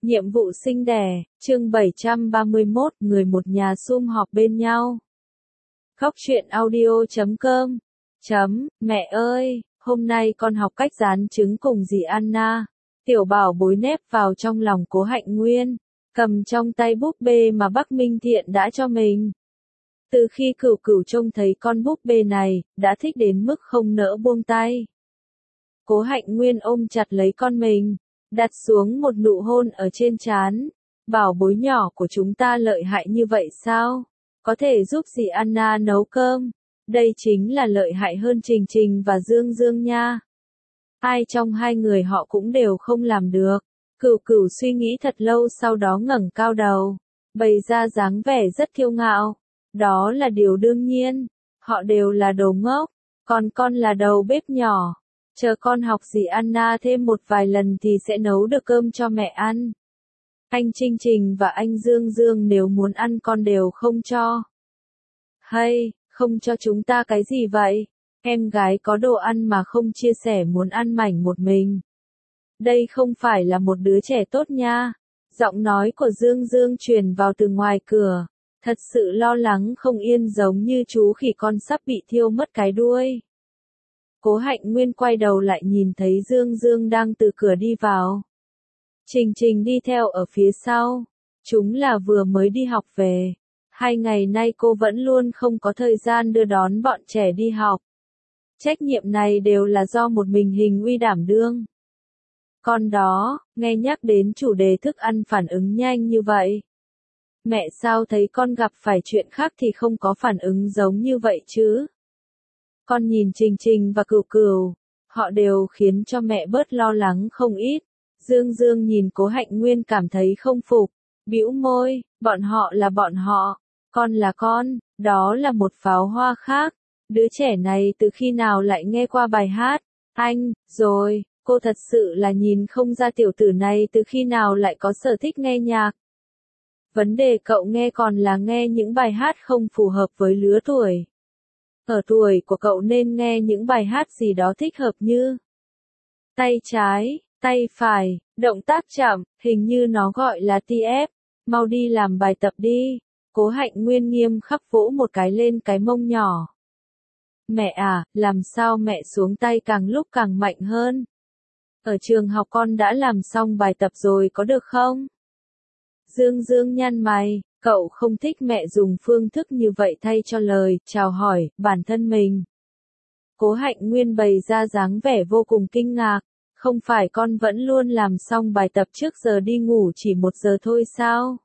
Nhiệm vụ sinh đẻ, chương 731, người một nhà sum họp bên nhau. Khóc chuyện audio.com. Mẹ ơi, hôm nay con học cách rán trứng cùng dì Anna. Tiểu bảo bối nép vào trong lòng Cố Hạnh Nguyên, cầm trong tay búp bê mà bác Minh Thiện đã cho mình. Từ khi Cửu Cửu trông thấy con búp bê này, đã thích đến mức không nỡ buông tay. Cố Hạnh Nguyên ôm chặt lấy con mình, đặt xuống một nụ hôn ở trên trán. Bảo bối nhỏ của chúng ta lợi hại như vậy sao? Có thể giúp dì Anna nấu cơm. Đây chính là lợi hại hơn Trình Trình và Dương Dương nha. Ai trong hai người họ cũng đều không làm được. Cửu Cửu suy nghĩ thật lâu, sau đó ngẩng cao đầu, bày ra dáng vẻ rất kiêu ngạo. Đó là điều đương nhiên. Họ đều là đồ ngốc. Còn con là đầu bếp nhỏ. Chờ con học dì Anna thêm một vài lần thì sẽ nấu được cơm cho mẹ ăn. Anh Trình Trình và anh Dương Dương nếu muốn ăn con đều không cho. Hay, không cho chúng ta cái gì vậy? Em gái có đồ ăn mà không chia sẻ, muốn ăn mảnh một mình. Đây không phải là một đứa trẻ tốt nha. Giọng nói của Dương Dương truyền vào từ ngoài cửa. Thật sự lo lắng không yên, giống như chú khỉ con sắp bị thiêu mất cái đuôi. Cố Hạnh Nguyên quay đầu lại nhìn thấy Dương Dương đang từ cửa đi vào. Trình Trình đi theo ở phía sau. Chúng là vừa mới đi học về. 2 ngày nay cô vẫn luôn không có thời gian đưa đón bọn trẻ đi học. Trách nhiệm này đều là do một mình Hình Uy đảm đương. Con đó, nghe nhắc đến chủ đề thức ăn phản ứng nhanh như vậy. Mẹ sao thấy con gặp phải chuyện khác thì không có phản ứng giống như vậy chứ? Con nhìn Trình Trình và Cửu Cửu, họ đều khiến cho mẹ bớt lo lắng không ít. Dương Dương nhìn Cố Hạnh Nguyên cảm thấy không phục, bĩu môi, bọn họ là bọn họ, con là con, đó là một pháo hoa khác. Đứa trẻ này từ khi nào lại nghe qua bài hát? Anh, rồi, cô thật sự là nhìn không ra tiểu tử này từ khi nào lại có sở thích nghe nhạc. Vấn đề cậu nghe còn là nghe những bài hát không phù hợp với lứa tuổi. Ở tuổi của cậu nên nghe những bài hát gì đó thích hợp như tay trái, tay phải, động tác chậm, hình như nó gọi là TF. Mau đi làm bài tập đi. Cố Hạnh Nguyên nghiêm khắc vỗ một cái lên cái mông nhỏ. Mẹ à, làm sao mẹ xuống tay càng lúc càng mạnh hơn? Ở trường học con đã làm xong bài tập rồi có được không? Dương Dương nhăn mày, cậu không thích mẹ dùng phương thức như vậy thay cho lời chào hỏi bản thân mình. Cố Hạnh Nguyên bày ra dáng vẻ vô cùng kinh ngạc, không phải con vẫn luôn làm xong bài tập trước giờ đi ngủ chỉ 1 giờ thôi sao?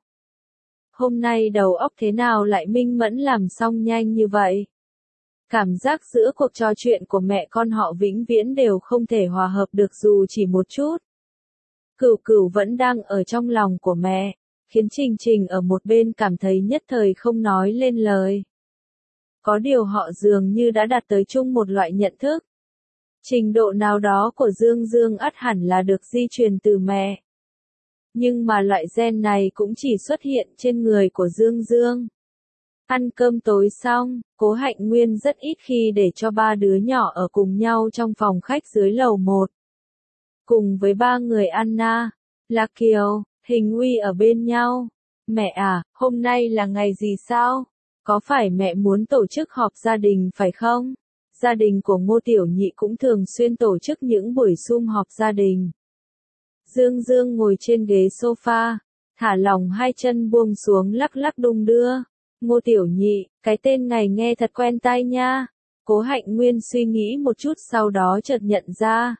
Hôm nay đầu óc thế nào lại minh mẫn làm xong nhanh như vậy? Cảm giác giữa cuộc trò chuyện của mẹ con họ vĩnh viễn đều không thể hòa hợp được dù chỉ một chút. Cửu Cửu vẫn đang ở trong lòng của mẹ, khiến Trình Trình ở một bên cảm thấy nhất thời không nói lên lời. Có điều họ dường như đã đạt tới chung một loại nhận thức. Trình độ nào đó của Dương Dương ắt hẳn là được di truyền từ mẹ. Nhưng mà loại gen này cũng chỉ xuất hiện trên người của Dương Dương. Ăn cơm tối xong, Cố Hạnh Nguyên rất ít khi để cho 3 đứa nhỏ ở cùng nhau trong phòng khách dưới lầu 1. Cùng với 3 người Anna, Lạc Kiều, Hình Uy ở bên nhau. Mẹ à, hôm nay là ngày gì sao? Có phải mẹ muốn tổ chức họp gia đình phải không? Gia đình của Ngô Tiểu Nhị cũng thường xuyên tổ chức những buổi sum họp gia đình. Dương Dương ngồi trên ghế sofa, thả lỏng 2 chân buông xuống lắc lắc đung đưa. Ngô Tiểu Nhị, cái tên này nghe thật quen tai nha. Cố Hạnh Nguyên suy nghĩ một chút sau đó chợt nhận ra.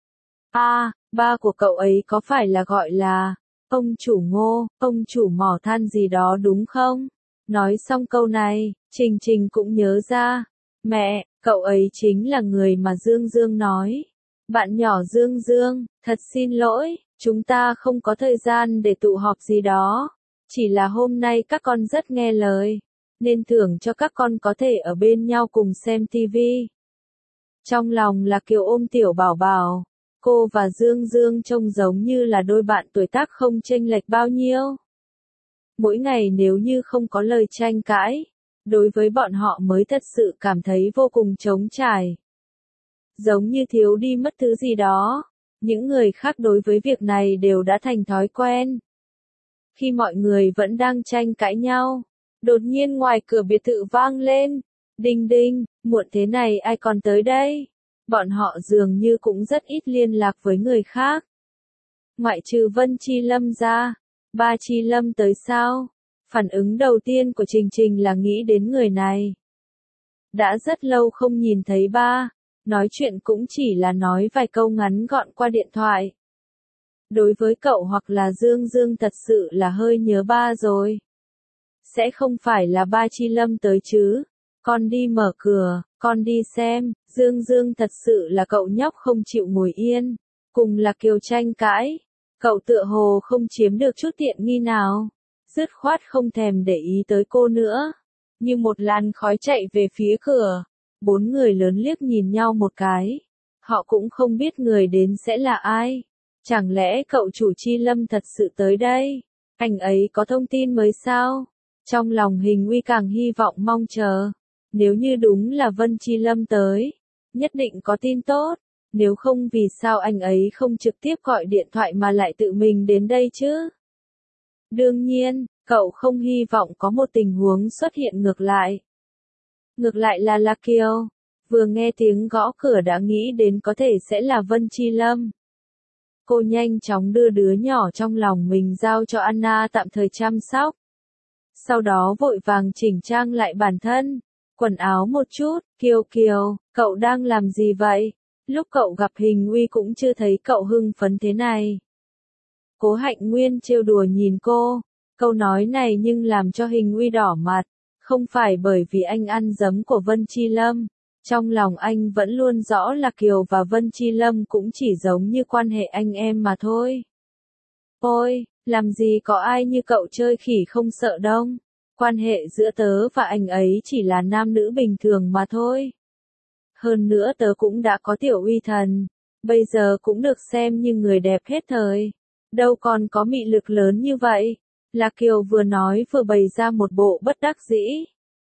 Ba của cậu ấy có phải là gọi là ông chủ Ngô, ông chủ mỏ than gì đó đúng không? Nói xong câu này, Trình Trình cũng nhớ ra. Mẹ, cậu ấy chính là người mà Dương Dương nói. Bạn nhỏ Dương Dương, thật xin lỗi, chúng ta không có thời gian để tụ họp gì đó. Chỉ là hôm nay các con rất nghe lời, nên thưởng cho các con có thể ở bên nhau cùng xem tivi. Trong lòng là Kiều ôm tiểu bảo bảo. Cô và Dương Dương trông giống như là đôi bạn tuổi tác không chênh lệch bao nhiêu. Mỗi ngày nếu như không có lời tranh cãi, đối với bọn họ mới thật sự cảm thấy vô cùng trống trải. Giống như thiếu đi mất thứ gì đó. Những người khác đối với việc này đều đã thành thói quen. Khi mọi người vẫn đang tranh cãi nhau, đột nhiên ngoài cửa biệt thự vang lên. Đinh đinh, muộn thế này ai còn tới đây? Bọn họ dường như cũng rất ít liên lạc với người khác. Ngoại trừ Vân Chi Lâm ra, ba Chi Lâm tới sao? Phản ứng đầu tiên của Trình Trình là nghĩ đến người này. Đã rất lâu không nhìn thấy ba, nói chuyện cũng chỉ là nói vài câu ngắn gọn qua điện thoại. Đối với cậu hoặc là Dương Dương thật sự là hơi nhớ ba rồi. Sẽ không phải là ba Chi Lâm tới chứ? Con đi mở cửa, con đi xem. Dương Dương thật sự là cậu nhóc không chịu ngồi yên. Cùng là Kiều tranh cãi. Cậu tựa hồ không chiếm được chút tiện nghi nào. Dứt khoát không thèm để ý tới cô nữa. Như một làn khói chạy về phía cửa. Bốn người lớn liếc nhìn nhau một cái. Họ cũng không biết người đến sẽ là ai. Chẳng lẽ cậu chủ Chi Lâm thật sự tới đây? Anh ấy có thông tin mới sao? Trong lòng Hình Uy càng hy vọng mong chờ. Nếu như đúng là Vân Chi Lâm tới, nhất định có tin tốt. Nếu không vì sao anh ấy không trực tiếp gọi điện thoại mà lại tự mình đến đây chứ? Đương nhiên, cậu không hy vọng có một tình huống xuất hiện ngược lại. Ngược lại là Lạc Kiều, vừa nghe tiếng gõ cửa đã nghĩ đến có thể sẽ là Vân Chi Lâm. Cô nhanh chóng đưa đứa nhỏ trong lòng mình giao cho Anna tạm thời chăm sóc. Sau đó vội vàng chỉnh trang lại bản thân, quần áo một chút. Kiều Kiều, cậu đang làm gì vậy? Lúc cậu gặp Hình Uy cũng chưa thấy cậu hưng phấn thế này. Cố Hạnh Nguyên trêu đùa nhìn cô, câu nói này nhưng làm cho Hình Uy đỏ mặt, không phải bởi vì anh ăn dấm của Vân Chi Lâm. Trong lòng anh vẫn luôn rõ là Kiều và Vân Chi Lâm cũng chỉ giống như quan hệ anh em mà thôi. Ôi, làm gì có ai như cậu chơi khỉ không sợ đông. Quan hệ giữa tớ và anh ấy chỉ là nam nữ bình thường mà thôi. Hơn nữa tớ cũng đã có Tiểu Uy Thần, bây giờ cũng được xem như người đẹp hết thời. Đâu còn có mị lực lớn như vậy. Lạc Kiều vừa nói vừa bày ra một bộ bất đắc dĩ.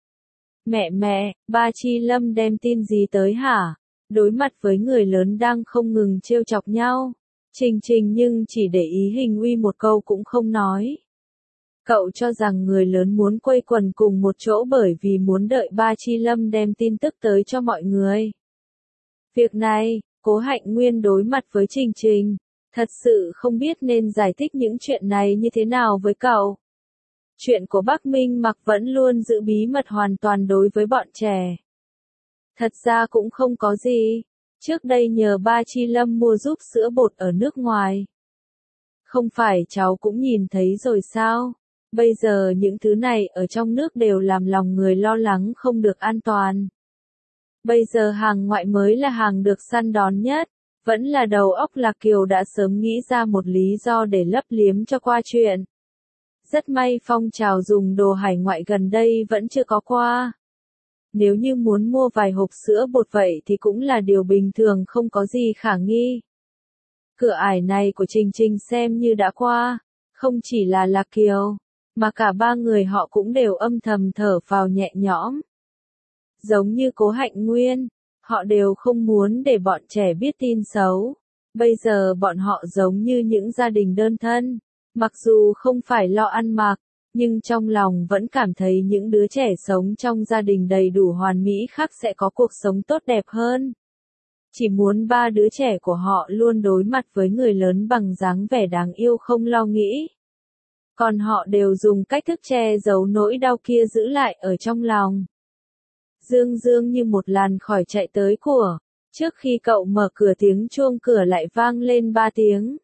Mẹ, ba Chi Lâm đem tin gì tới hả? Đối mặt với người lớn đang không ngừng trêu chọc nhau. Trình Trình nhưng chỉ để ý Hình Uy một câu cũng không nói. Cậu cho rằng người lớn muốn quây quần cùng một chỗ bởi vì muốn đợi ba Chi Lâm đem tin tức tới cho mọi người. Việc này, Cố Hạnh Nguyên đối mặt với Trình Trình, thật sự không biết nên giải thích những chuyện này như thế nào với cậu. Chuyện của Bắc Minh Mặc vẫn luôn giữ bí mật hoàn toàn đối với bọn trẻ. Thật ra cũng không có gì. Trước đây nhờ ba Chi Lâm mua giúp sữa bột ở nước ngoài. Không phải cháu cũng nhìn thấy rồi sao? Bây giờ những thứ này ở trong nước đều làm lòng người lo lắng không được an toàn. Bây giờ hàng ngoại mới là hàng được săn đón nhất. Vẫn là đầu óc Lạc Kiều đã sớm nghĩ ra một lý do để lấp liếm cho qua chuyện. Rất may phong trào dùng đồ hải ngoại gần đây vẫn chưa có qua. Nếu như muốn mua vài hộp sữa bột vậy thì cũng là điều bình thường không có gì khả nghi. Cửa ải này của Trình Trình xem như đã qua, không chỉ là Lạc Kiều, mà cả ba người họ cũng đều âm thầm thở phào nhẹ nhõm. Giống như Cố Hạnh Nguyên, họ đều không muốn để bọn trẻ biết tin xấu. Bây giờ bọn họ giống như những gia đình đơn thân, mặc dù không phải lo ăn mặc, nhưng trong lòng vẫn cảm thấy những đứa trẻ sống trong gia đình đầy đủ hoàn mỹ khác sẽ có cuộc sống tốt đẹp hơn. Chỉ muốn ba đứa trẻ của họ luôn đối mặt với người lớn bằng dáng vẻ đáng yêu không lo nghĩ. Còn họ đều dùng cách thức che giấu nỗi đau kia giữ lại ở trong lòng. Dương Dương như một làn khói chạy tới của. Trước khi cậu mở cửa tiếng chuông cửa lại vang lên 3 tiếng.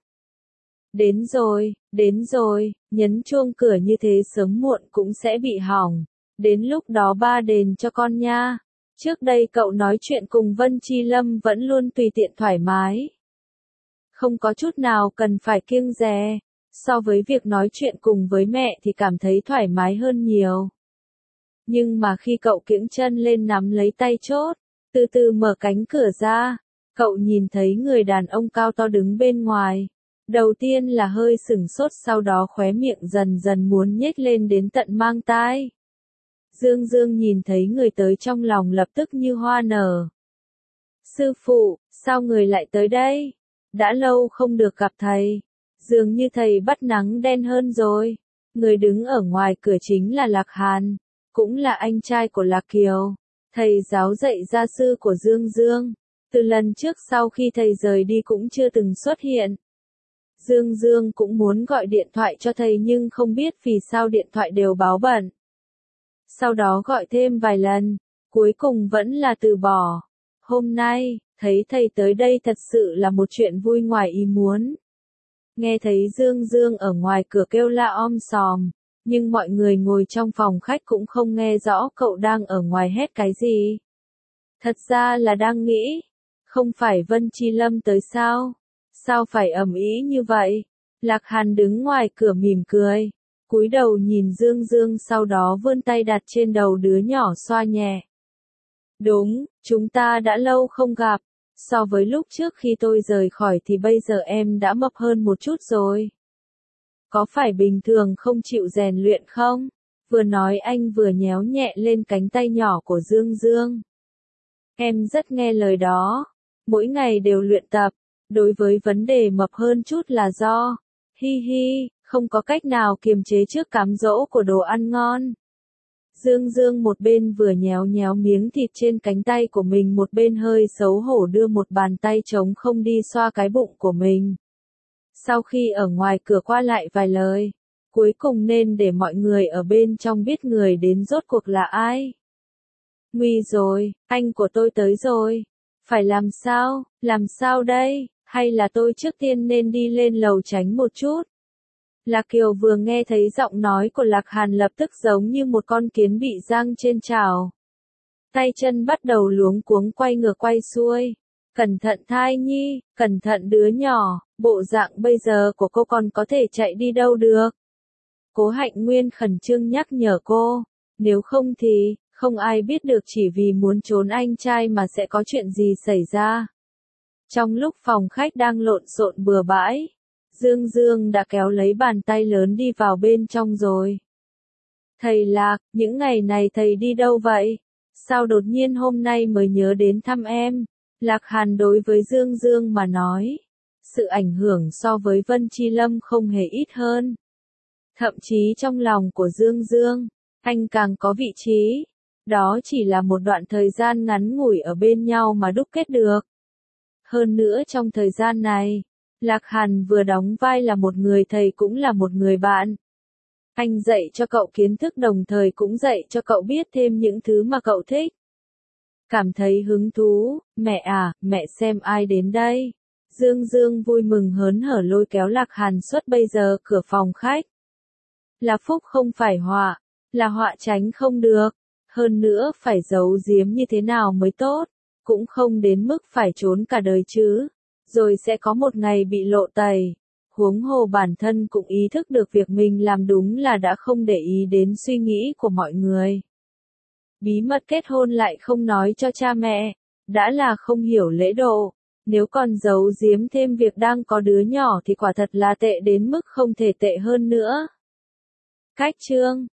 Đến rồi, nhấn chuông cửa như thế sớm muộn cũng sẽ bị hỏng. Đến lúc đó ba đền cho con nha. Trước đây cậu nói chuyện cùng Vân Chi Lâm vẫn luôn tùy tiện thoải mái. Không có chút nào cần phải kiêng dè. So với việc nói chuyện cùng với mẹ thì cảm thấy thoải mái hơn nhiều. Nhưng mà khi cậu kiễng chân lên nắm lấy tay chốt, từ từ mở cánh cửa ra, cậu nhìn thấy người đàn ông cao to đứng bên ngoài. Đầu tiên là hơi sửng sốt, sau đó khóe miệng dần dần muốn nhếch lên đến tận mang tai. Dương Dương nhìn thấy người tới trong lòng lập tức như hoa nở. Sư phụ, sao người lại tới đây? Đã lâu không được gặp thầy. Dường như thầy bắt nắng đen hơn rồi. Người đứng ở ngoài cửa chính là Lạc Hàn, cũng là anh trai của Lạc Kiều, thầy giáo dạy gia sư của Dương Dương. Từ lần trước sau khi thầy rời đi cũng chưa từng xuất hiện. Dương Dương cũng muốn gọi điện thoại cho thầy nhưng không biết vì sao điện thoại đều báo bận. Sau đó gọi thêm vài lần, cuối cùng vẫn là từ bỏ. Hôm nay, thấy thầy tới đây thật sự là một chuyện vui ngoài ý muốn. Nghe thấy Dương Dương ở ngoài cửa kêu la om sòm, nhưng mọi người ngồi trong phòng khách cũng không nghe rõ cậu đang ở ngoài hét cái gì. Thật ra là đang nghĩ, không phải Vân Chi Lâm tới sao? Sao phải ầm ĩ như vậy? Lạc Hàn đứng ngoài cửa mỉm cười, cúi đầu nhìn Dương Dương sau đó vươn tay đặt trên đầu đứa nhỏ xoa nhẹ. Đúng, chúng ta đã lâu không gặp. So với lúc trước khi tôi rời khỏi thì bây giờ em đã mập hơn một chút rồi. Có phải bình thường không chịu rèn luyện không? Vừa nói anh vừa nhéo nhẹ lên cánh tay nhỏ của Dương Dương. Em rất nghe lời đó. Mỗi ngày đều luyện tập. Đối với vấn đề mập hơn chút là do, hi hi, không có cách nào kiềm chế trước cám dỗ của đồ ăn ngon. Dương Dương một bên vừa nhéo nhéo miếng thịt trên cánh tay của mình một bên hơi xấu hổ đưa một bàn tay trống không đi xoa cái bụng của mình. Sau khi ở ngoài cửa qua lại vài lời, cuối cùng nên để mọi người ở bên trong biết người đến rốt cuộc là ai. Nguy rồi, anh của tôi tới rồi. Phải làm sao đây, hay là tôi trước tiên nên đi lên lầu tránh một chút. Lạc Kiều vừa nghe thấy giọng nói của Lạc Hàn lập tức giống như một con kiến bị giăng trên chảo. Tay chân bắt đầu luống cuống quay ngược quay xuôi. Cẩn thận thai nhi, cẩn thận đứa nhỏ, bộ dạng bây giờ của cô còn có thể chạy đi đâu được. Cố Hạnh Nguyên khẩn trương nhắc nhở cô, nếu không thì, không ai biết được chỉ vì muốn trốn anh trai mà sẽ có chuyện gì xảy ra. Trong lúc phòng khách đang lộn xộn bừa bãi, Dương Dương đã kéo lấy bàn tay lớn đi vào bên trong rồi. Thầy Lạc, những ngày này thầy đi đâu vậy? Sao đột nhiên hôm nay mới nhớ đến thăm em? Lạc Hàn đối với Dương Dương mà nói, sự ảnh hưởng so với Vân Chi Lâm không hề ít hơn. Thậm chí trong lòng của Dương Dương, anh càng có vị trí. Đó chỉ là một đoạn thời gian ngắn ngủi ở bên nhau mà đúc kết được. Hơn nữa trong thời gian này, Lạc Hàn vừa đóng vai là một người thầy cũng là một người bạn. Anh dạy cho cậu kiến thức đồng thời cũng dạy cho cậu biết thêm những thứ mà cậu thích. Cảm thấy hứng thú, mẹ à, mẹ xem ai đến đây. Dương Dương vui mừng hớn hở lôi kéo Lạc Hàn xuất bây giờ cửa phòng khách. Là phúc không phải họa, là họa tránh không được. Hơn nữa phải giấu giếm như thế nào mới tốt, cũng không đến mức phải trốn cả đời chứ, rồi sẽ có một ngày bị lộ tẩy. Huống hồ bản thân cũng ý thức được việc mình làm đúng là đã không để ý đến suy nghĩ của mọi người. Bí mật kết hôn lại không nói cho cha mẹ, đã là không hiểu lễ độ, nếu còn giấu giếm thêm việc đang có đứa nhỏ thì quả thật là tệ đến mức không thể tệ hơn nữa. Cách chương